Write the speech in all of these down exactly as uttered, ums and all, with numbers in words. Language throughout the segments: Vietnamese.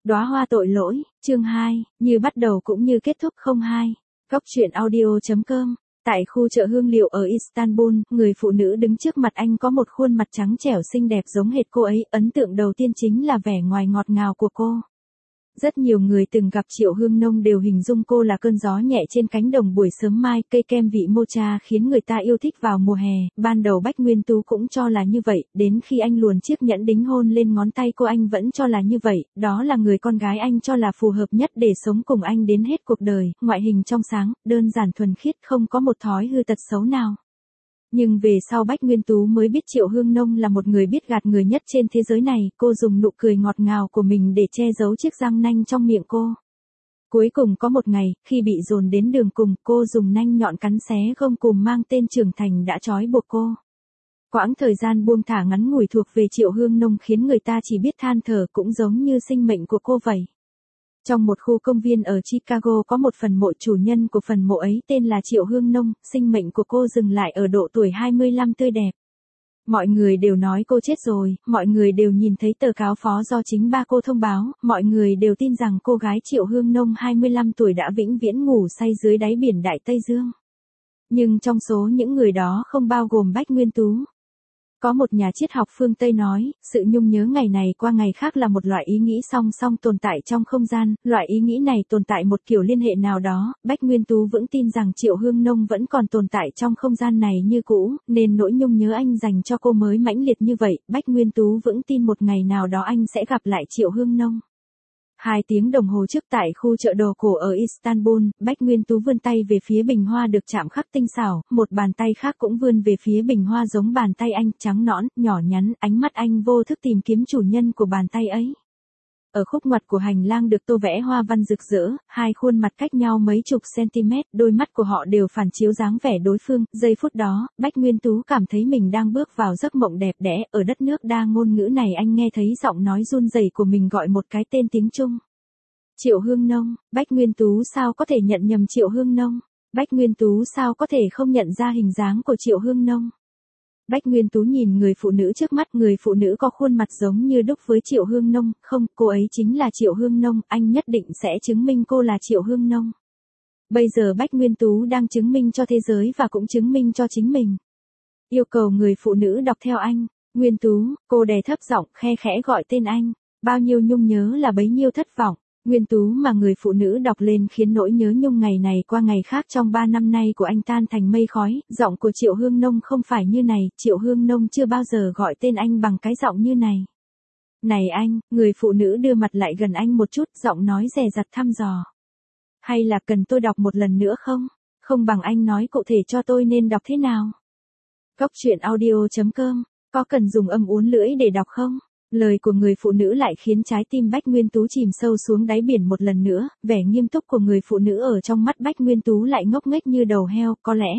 Đóa hoa tội lỗi, chương hai, như bắt đầu cũng như kết thúc không hai. Góc truyện audio chấm com. Tại khu chợ hương liệu ở Istanbul, người phụ nữ đứng trước mặt anh có một khuôn mặt trắng trẻo xinh đẹp giống hệt cô ấy, ấn tượng đầu tiên chính là vẻ ngoài ngọt ngào của cô. Rất nhiều người từng gặp Triệu Hương Nông đều hình dung cô là cơn gió nhẹ trên cánh đồng buổi sớm mai, cây kem vị mocha khiến người ta yêu thích vào mùa hè. Ban đầu Bách Nguyên Tú cũng cho là như vậy, đến khi anh luồn chiếc nhẫn đính hôn lên ngón tay cô anh vẫn cho là như vậy, đó là người con gái anh cho là phù hợp nhất để sống cùng anh đến hết cuộc đời, ngoại hình trong sáng, đơn giản thuần khiết, không có một thói hư tật xấu nào. Nhưng về sau Bách Nguyên Tú mới biết Triệu Hương Nông là một người biết gạt người nhất trên thế giới này, cô dùng nụ cười ngọt ngào của mình để che giấu chiếc răng nanh trong miệng cô. Cuối cùng có một ngày, khi bị dồn đến đường cùng, cô dùng nanh nhọn cắn xé gông cùm mang tên Trưởng Thành đã trói buộc cô. Quãng thời gian buông thả ngắn ngủi thuộc về Triệu Hương Nông khiến người ta chỉ biết than thở, cũng giống như sinh mệnh của cô vậy. Trong một khu công viên ở Chicago có một phần mộ, chủ nhân của phần mộ ấy tên là Triệu Hương Nông, sinh mệnh của cô dừng lại ở độ tuổi hai mươi lăm tươi đẹp. Mọi người đều nói cô chết rồi, mọi người đều nhìn thấy tờ cáo phó do chính ba cô thông báo, mọi người đều tin rằng cô gái Triệu Hương Nông hai mươi lăm tuổi đã vĩnh viễn ngủ say dưới đáy biển Đại Tây Dương. Nhưng trong số những người đó không bao gồm Bách Nguyên Tú. Có một nhà triết học phương Tây nói, sự nhung nhớ ngày này qua ngày khác là một loại ý nghĩ song song tồn tại trong không gian, loại ý nghĩ này tồn tại một kiểu liên hệ nào đó. Bách Nguyên Tú vững tin rằng Triệu Hương Nông vẫn còn tồn tại trong không gian này như cũ, nên nỗi nhung nhớ anh dành cho cô mới mãnh liệt như vậy. Bách Nguyên Tú vững tin một ngày nào đó anh sẽ gặp lại Triệu Hương Nông. Hai tiếng đồng hồ trước tại khu chợ đồ cổ ở Istanbul, Bách Nguyên Tú vươn tay về phía bình hoa được chạm khắc tinh xảo, một bàn tay khác cũng vươn về phía bình hoa giống bàn tay anh, trắng nõn, nhỏ nhắn, ánh mắt anh vô thức tìm kiếm chủ nhân của bàn tay ấy. Ở khúc ngoặt của hành lang được tô vẽ hoa văn rực rỡ, hai khuôn mặt cách nhau mấy chục cm, đôi mắt của họ đều phản chiếu dáng vẻ đối phương. Giây phút đó, Bách Nguyên Tú cảm thấy mình đang bước vào giấc mộng đẹp đẽ. Ở đất nước đa ngôn ngữ này anh nghe thấy giọng nói run rẩy của mình gọi một cái tên tiếng Trung. Triệu Hương Nông. Bách Nguyên Tú sao có thể nhận nhầm Triệu Hương Nông? Bách Nguyên Tú sao có thể không nhận ra hình dáng của Triệu Hương Nông? Bách Nguyên Tú nhìn người phụ nữ trước mắt, người phụ nữ có khuôn mặt giống như đúc với Triệu Hương Nông, không, cô ấy chính là Triệu Hương Nông, anh nhất định sẽ chứng minh cô là Triệu Hương Nông. Bây giờ Bách Nguyên Tú đang chứng minh cho thế giới và cũng chứng minh cho chính mình. Yêu cầu người phụ nữ đọc theo anh. Nguyên Tú, cô đè thấp giọng, khe khẽ gọi tên anh. Bao nhiêu nhung nhớ là bấy nhiêu thất vọng. Nguyên Tú mà người phụ nữ đọc lên khiến nỗi nhớ nhung ngày này qua ngày khác trong ba năm nay của anh tan thành mây khói. Giọng của Triệu Hương Nông không phải như này, Triệu Hương Nông chưa bao giờ gọi tên anh bằng cái giọng như này. Này anh, người phụ nữ đưa mặt lại gần anh một chút, giọng nói dè dặt thăm dò. Hay là cần tôi đọc một lần nữa không? Không bằng anh nói cụ thể cho tôi nên đọc thế nào? Góc truyện audio chấm com, có cần dùng âm uốn lưỡi để đọc không? Lời của người phụ nữ lại khiến trái tim Bách Nguyên Tú chìm sâu xuống đáy biển một lần nữa, vẻ nghiêm túc của người phụ nữ ở trong mắt Bách Nguyên Tú lại ngốc nghếch như đầu heo, có lẽ.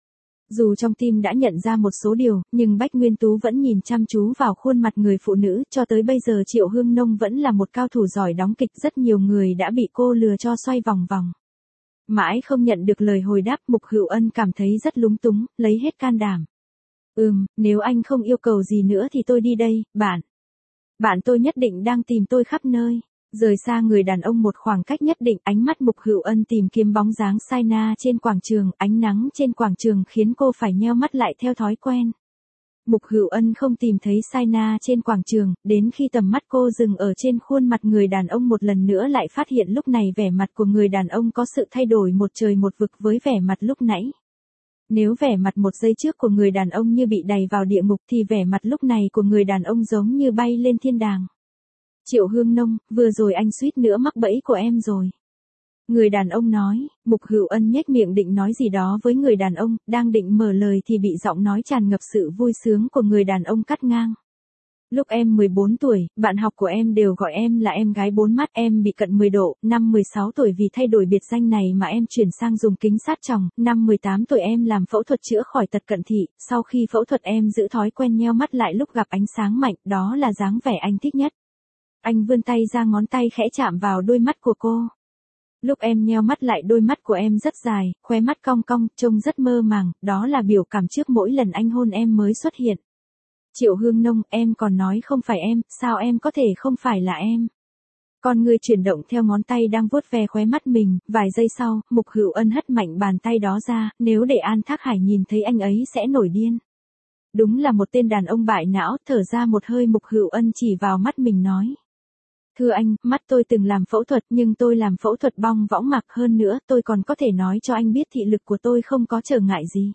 Dù trong tim đã nhận ra một số điều, nhưng Bách Nguyên Tú vẫn nhìn chăm chú vào khuôn mặt người phụ nữ, cho tới bây giờ Triệu Hương Nông vẫn là một cao thủ giỏi đóng kịch, rất nhiều người đã bị cô lừa cho xoay vòng vòng. Mãi không nhận được lời hồi đáp, Mục Hữu Ân cảm thấy rất lúng túng, lấy hết can đảm. Ừm, nếu anh không yêu cầu gì nữa thì tôi đi đây, bạn. Bạn tôi nhất định đang tìm tôi khắp nơi. Rời xa người đàn ông một khoảng cách nhất định, ánh mắt Mục Hữu Ân tìm kiếm bóng dáng Saina trên quảng trường, ánh nắng trên quảng trường khiến cô phải nheo mắt lại theo thói quen. Mục Hữu Ân không tìm thấy Saina trên quảng trường, đến khi tầm mắt cô dừng ở trên khuôn mặt người đàn ông một lần nữa lại phát hiện lúc này vẻ mặt của người đàn ông có sự thay đổi một trời một vực với vẻ mặt lúc nãy. Nếu vẻ mặt một giây trước của người đàn ông như bị đày vào địa ngục thì vẻ mặt lúc này của người đàn ông giống như bay lên thiên đàng. Triệu Hương Nông, vừa rồi anh suýt nữa mắc bẫy của em rồi. Người đàn ông nói. Mục Hữu Ân nhếch miệng định nói gì đó với người đàn ông, đang định mở lời thì bị giọng nói tràn ngập sự vui sướng của người đàn ông cắt ngang. Lúc em mười bốn tuổi, bạn học của em đều gọi em là em gái bốn mắt, em bị cận mười độ, năm mười sáu tuổi vì thay đổi biệt danh này mà em chuyển sang dùng kính sát tròng, năm mười tám tuổi em làm phẫu thuật chữa khỏi tật cận thị, sau khi phẫu thuật em giữ thói quen nheo mắt lại lúc gặp ánh sáng mạnh, đó là dáng vẻ anh thích nhất. Anh vươn tay ra, ngón tay khẽ chạm vào đôi mắt của cô. Lúc em nheo mắt lại đôi mắt của em rất dài, khóe mắt cong cong, trông rất mơ màng, đó là biểu cảm trước mỗi lần anh hôn em mới xuất hiện. Triệu Hương Nông, em còn nói không phải em, sao em có thể không phải là em? Con ngươi chuyển động theo ngón tay đang vuốt ve khóe mắt mình, vài giây sau, Mục Hữu Ân hất mạnh bàn tay đó ra, nếu để An Thác Hải nhìn thấy anh ấy sẽ nổi điên. Đúng là một tên đàn ông bại não, thở ra một hơi Mục Hữu Ân chỉ vào mắt mình nói. Thưa anh, mắt tôi từng làm phẫu thuật nhưng tôi làm phẫu thuật bong võng mạc, hơn nữa tôi còn có thể nói cho anh biết thị lực của tôi không có trở ngại gì.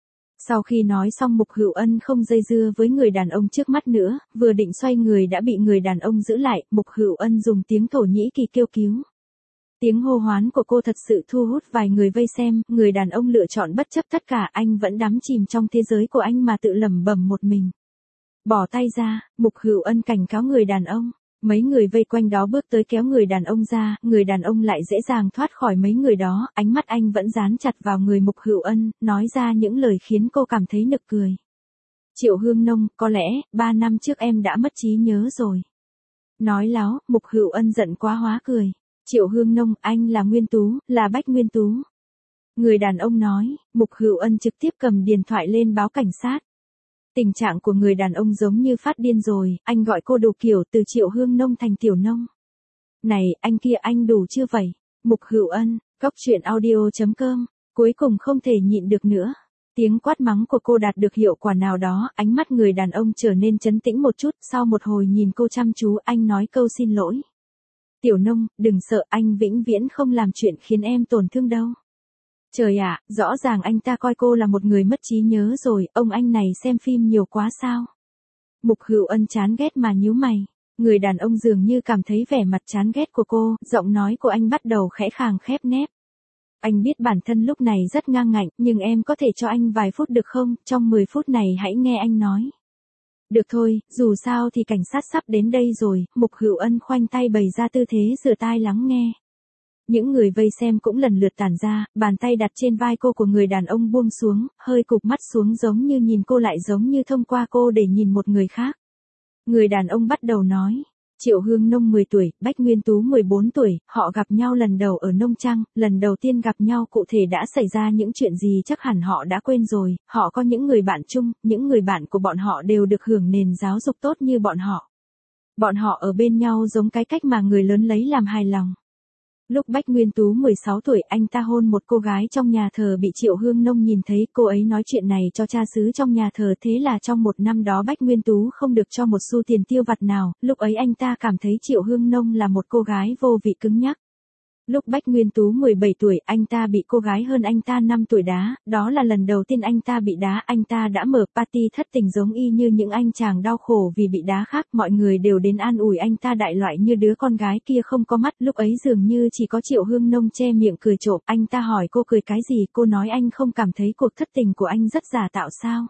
Sau khi nói xong Mục Hữu Ân không dây dưa với người đàn ông trước mắt nữa, vừa định xoay người đã bị người đàn ông giữ lại, Mục Hữu Ân dùng tiếng Thổ Nhĩ Kỳ kêu cứu. Tiếng hô hoán của cô thật sự thu hút vài người vây xem, người đàn ông lựa chọn bất chấp tất cả, anh vẫn đắm chìm trong thế giới của anh mà tự lẩm bẩm một mình. Bỏ tay ra, Mục Hữu Ân cảnh cáo người đàn ông. Mấy người vây quanh đó bước tới kéo người đàn ông ra, người đàn ông lại dễ dàng thoát khỏi mấy người đó, ánh mắt anh vẫn dán chặt vào người Mục Hữu Ân, nói ra những lời khiến cô cảm thấy nực cười. Triệu Hương Nông, có lẽ, ba năm trước em đã mất trí nhớ rồi. Nói láo, Mục Hữu Ân giận quá hóa cười. Triệu Hương Nông, anh là Nguyên Tú, là Bách Nguyên Tú. Người đàn ông nói, Mục Hữu Ân trực tiếp cầm điện thoại lên báo cảnh sát. Tình trạng của người đàn ông giống như phát điên rồi, anh gọi cô đủ kiểu từ Triệu Hương Nông thành Tiểu Nông. Này, anh kia anh đủ chưa vậy? Mục Hữu Ân, Cóc Truyện Audio chấm com, cuối cùng không thể nhịn được nữa. Tiếng quát mắng của cô đạt được hiệu quả nào đó, ánh mắt người đàn ông trở nên trấn tĩnh một chút, sau một hồi nhìn cô chăm chú, anh nói câu xin lỗi. Tiểu Nông, đừng sợ, anh vĩnh viễn không làm chuyện khiến em tổn thương đâu. Trời ạ, rõ ràng anh ta coi cô là một người mất trí nhớ rồi, ông anh này xem phim nhiều quá sao? Mục Hữu Ân chán ghét mà nhíu mày. Người đàn ông dường như cảm thấy vẻ mặt chán ghét của cô, giọng nói của anh bắt đầu khẽ khàng khép nép. Anh biết bản thân lúc này rất ngang ngạnh, nhưng em có thể cho anh vài phút được không, trong mười phút này hãy nghe anh nói. Được thôi, dù sao thì cảnh sát sắp đến đây rồi, Mục Hữu Ân khoanh tay bày ra tư thế rửa tai lắng nghe. Những người vây xem cũng lần lượt tản ra, bàn tay đặt trên vai cô của người đàn ông buông xuống, hơi cụp mắt xuống giống như nhìn cô lại giống như thông qua cô để nhìn một người khác. Người đàn ông bắt đầu nói, Triệu Hương Nông mười tuổi, Bách Nguyên Tú mười bốn tuổi, họ gặp nhau lần đầu ở nông trang, lần đầu tiên gặp nhau cụ thể đã xảy ra những chuyện gì chắc hẳn họ đã quên rồi, họ có những người bạn chung, những người bạn của bọn họ đều được hưởng nền giáo dục tốt như bọn họ. Bọn họ ở bên nhau giống cái cách mà người lớn lấy làm hài lòng. Lúc Bách Nguyên Tú mười sáu tuổi, anh ta hôn một cô gái trong nhà thờ bị Triệu Hương Nông nhìn thấy, cô ấy nói chuyện này cho cha xứ trong nhà thờ, thế là trong một năm đó Bách Nguyên Tú không được cho một xu tiền tiêu vặt nào, lúc ấy anh ta cảm thấy Triệu Hương Nông là một cô gái vô vị cứng nhắc. Lúc Bách Nguyên Tú mười bảy tuổi, anh ta bị cô gái hơn anh ta năm tuổi đá, đó là lần đầu tiên anh ta bị đá, anh ta đã mở party thất tình giống y như những anh chàng đau khổ vì bị đá khác, mọi người đều đến an ủi anh ta đại loại như đứa con gái kia không có mắt, lúc ấy dường như chỉ có Triệu Hương Nông che miệng cười trộm, anh ta hỏi cô cười cái gì, cô nói anh không cảm thấy cuộc thất tình của anh rất giả tạo sao?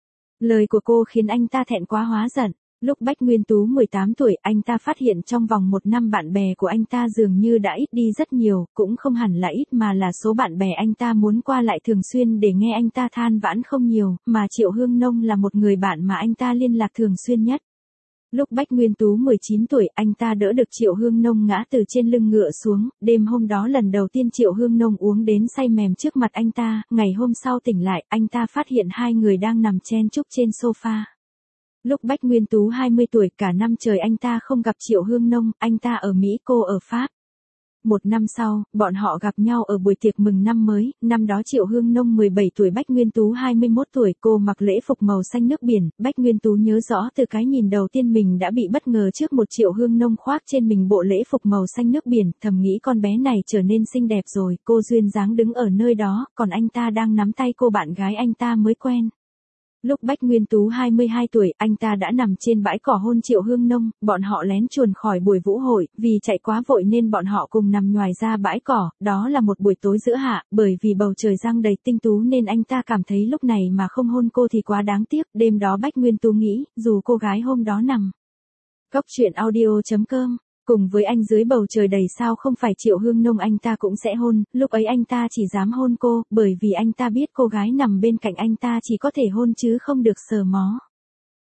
Lời của cô khiến anh ta thẹn quá hóa giận. Lúc Bách Nguyên Tú mười tám tuổi, anh ta phát hiện trong vòng một năm bạn bè của anh ta dường như đã ít đi rất nhiều, cũng không hẳn là ít mà là số bạn bè anh ta muốn qua lại thường xuyên để nghe anh ta than vãn không nhiều, mà Triệu Hương Nông là một người bạn mà anh ta liên lạc thường xuyên nhất. Lúc Bách Nguyên Tú mười chín tuổi, anh ta đỡ được Triệu Hương Nông ngã từ trên lưng ngựa xuống, đêm hôm đó lần đầu tiên Triệu Hương Nông uống đến say mềm trước mặt anh ta, ngày hôm sau tỉnh lại, anh ta phát hiện hai người đang nằm chen chúc trên sofa. Lúc Bách Nguyên Tú hai mươi tuổi, cả năm trời anh ta không gặp Triệu Hương Nông, anh ta ở Mỹ, cô ở Pháp. Một năm sau, bọn họ gặp nhau ở buổi tiệc mừng năm mới, năm đó Triệu Hương Nông mười bảy tuổi, Bách Nguyên Tú hai mươi mốt tuổi, cô mặc lễ phục màu xanh nước biển, Bách Nguyên Tú nhớ rõ từ cái nhìn đầu tiên mình đã bị bất ngờ trước một Triệu Hương Nông khoác trên mình bộ lễ phục màu xanh nước biển, thầm nghĩ con bé này trở nên xinh đẹp rồi, cô duyên dáng đứng ở nơi đó, còn anh ta đang nắm tay cô bạn gái anh ta mới quen. Lúc Bách Nguyên Tú hai mươi hai tuổi, anh ta đã nằm trên bãi cỏ hôn Triệu Hương Nông, bọn họ lén chuồn khỏi buổi vũ hội, vì chạy quá vội nên bọn họ cùng nằm nhoài ra bãi cỏ, đó là một buổi tối giữa hạ, bởi vì bầu trời giăng đầy tinh tú nên anh ta cảm thấy lúc này mà không hôn cô thì quá đáng tiếc, đêm đó Bách Nguyên Tú nghĩ, dù cô gái hôm đó nằm. Cóc Truyện Audio chấm com cùng với anh dưới bầu trời đầy sao không phải Triệu Hương Nông anh ta cũng sẽ hôn, lúc ấy anh ta chỉ dám hôn cô, bởi vì anh ta biết cô gái nằm bên cạnh anh ta chỉ có thể hôn chứ không được sờ mó.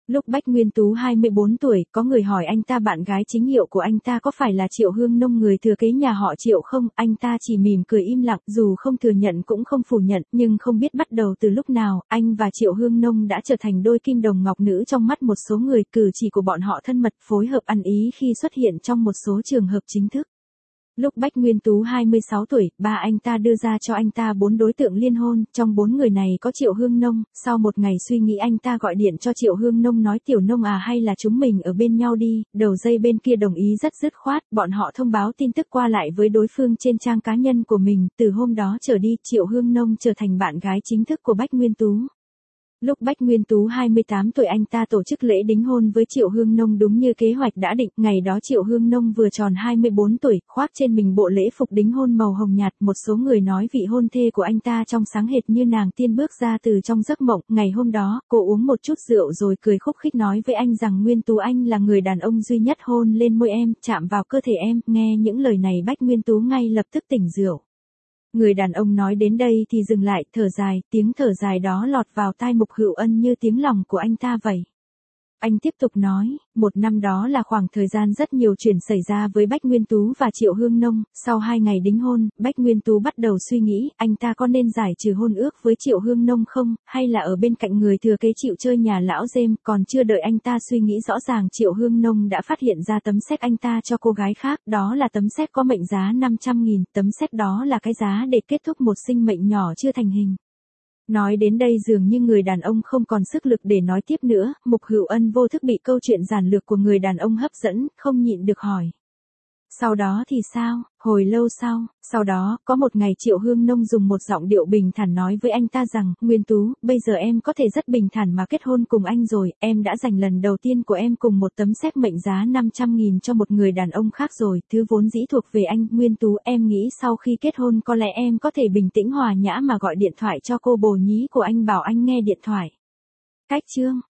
Lúc Bách Nguyên Tú hai mươi bốn tuổi, có người hỏi anh ta bạn gái chính hiệu của anh ta có phải là Triệu Hương Nông người thừa kế nhà họ Triệu không, anh ta chỉ mỉm cười im lặng, dù không thừa nhận cũng không phủ nhận, nhưng không biết bắt đầu từ lúc nào, anh và Triệu Hương Nông đã trở thành đôi kim đồng ngọc nữ trong mắt một số người, cử chỉ của bọn họ thân mật, phối hợp ăn ý khi xuất hiện trong một số trường hợp chính thức. Lúc Bách Nguyên Tú hai mươi sáu tuổi, ba anh ta đưa ra cho anh ta bốn đối tượng liên hôn, trong bốn người này có Triệu Hương Nông, sau một ngày suy nghĩ anh ta gọi điện cho Triệu Hương Nông nói Tiểu Nông à hay là chúng mình ở bên nhau đi, đầu dây bên kia đồng ý rất dứt khoát, bọn họ thông báo tin tức qua lại với đối phương trên trang cá nhân của mình, từ hôm đó trở đi, Triệu Hương Nông trở thành bạn gái chính thức của Bách Nguyên Tú. Lúc Bách Nguyên Tú hai mươi tám tuổi anh ta tổ chức lễ đính hôn với Triệu Hương Nông đúng như kế hoạch đã định, ngày đó Triệu Hương Nông vừa tròn hai mươi bốn tuổi, khoác trên mình bộ lễ phục đính hôn màu hồng nhạt, một số người nói vị hôn thê của anh ta trong sáng hệt như nàng tiên bước ra từ trong giấc mộng, ngày hôm đó, cô uống một chút rượu rồi cười khúc khích nói với anh rằng Nguyên Tú anh là người đàn ông duy nhất hôn lên môi em, chạm vào cơ thể em, nghe những lời này Bách Nguyên Tú ngay lập tức tỉnh rượu. Người đàn ông nói đến đây thì dừng lại, thở dài, tiếng thở dài đó lọt vào tai Mục Hữu Ân như tiếng lòng của anh ta vậy. Anh tiếp tục nói, một năm đó là khoảng thời gian rất nhiều chuyện xảy ra với Bách Nguyên Tú và Triệu Hương Nông, sau hai ngày đính hôn, Bách Nguyên Tú bắt đầu suy nghĩ, anh ta có nên giải trừ hôn ước với Triệu Hương Nông không, hay là ở bên cạnh người thừa kế chịu chơi nhà lão dêm, còn chưa đợi anh ta suy nghĩ rõ ràng Triệu Hương Nông đã phát hiện ra tấm séc anh ta cho cô gái khác, đó là tấm séc có mệnh giá năm trăm nghìn, tấm séc đó là cái giá để kết thúc một sinh mệnh nhỏ chưa thành hình. Nói đến đây dường như người đàn ông không còn sức lực để nói tiếp nữa, Mục Hữu Ân vô thức bị câu chuyện giản lược của người đàn ông hấp dẫn, không nhịn được hỏi. Sau đó thì sao, hồi lâu sau, sau đó, có một ngày Triệu Hương Nông dùng một giọng điệu bình thản nói với anh ta rằng, Nguyên Tú, bây giờ em có thể rất bình thản mà kết hôn cùng anh rồi, em đã dành lần đầu tiên của em cùng một tấm séc mệnh giá năm trăm nghìn cho một người đàn ông khác rồi, thứ vốn dĩ thuộc về anh, Nguyên Tú, em nghĩ sau khi kết hôn có lẽ em có thể bình tĩnh hòa nhã mà gọi điện thoại cho cô bồ nhí của anh bảo anh nghe điện thoại. Cách chương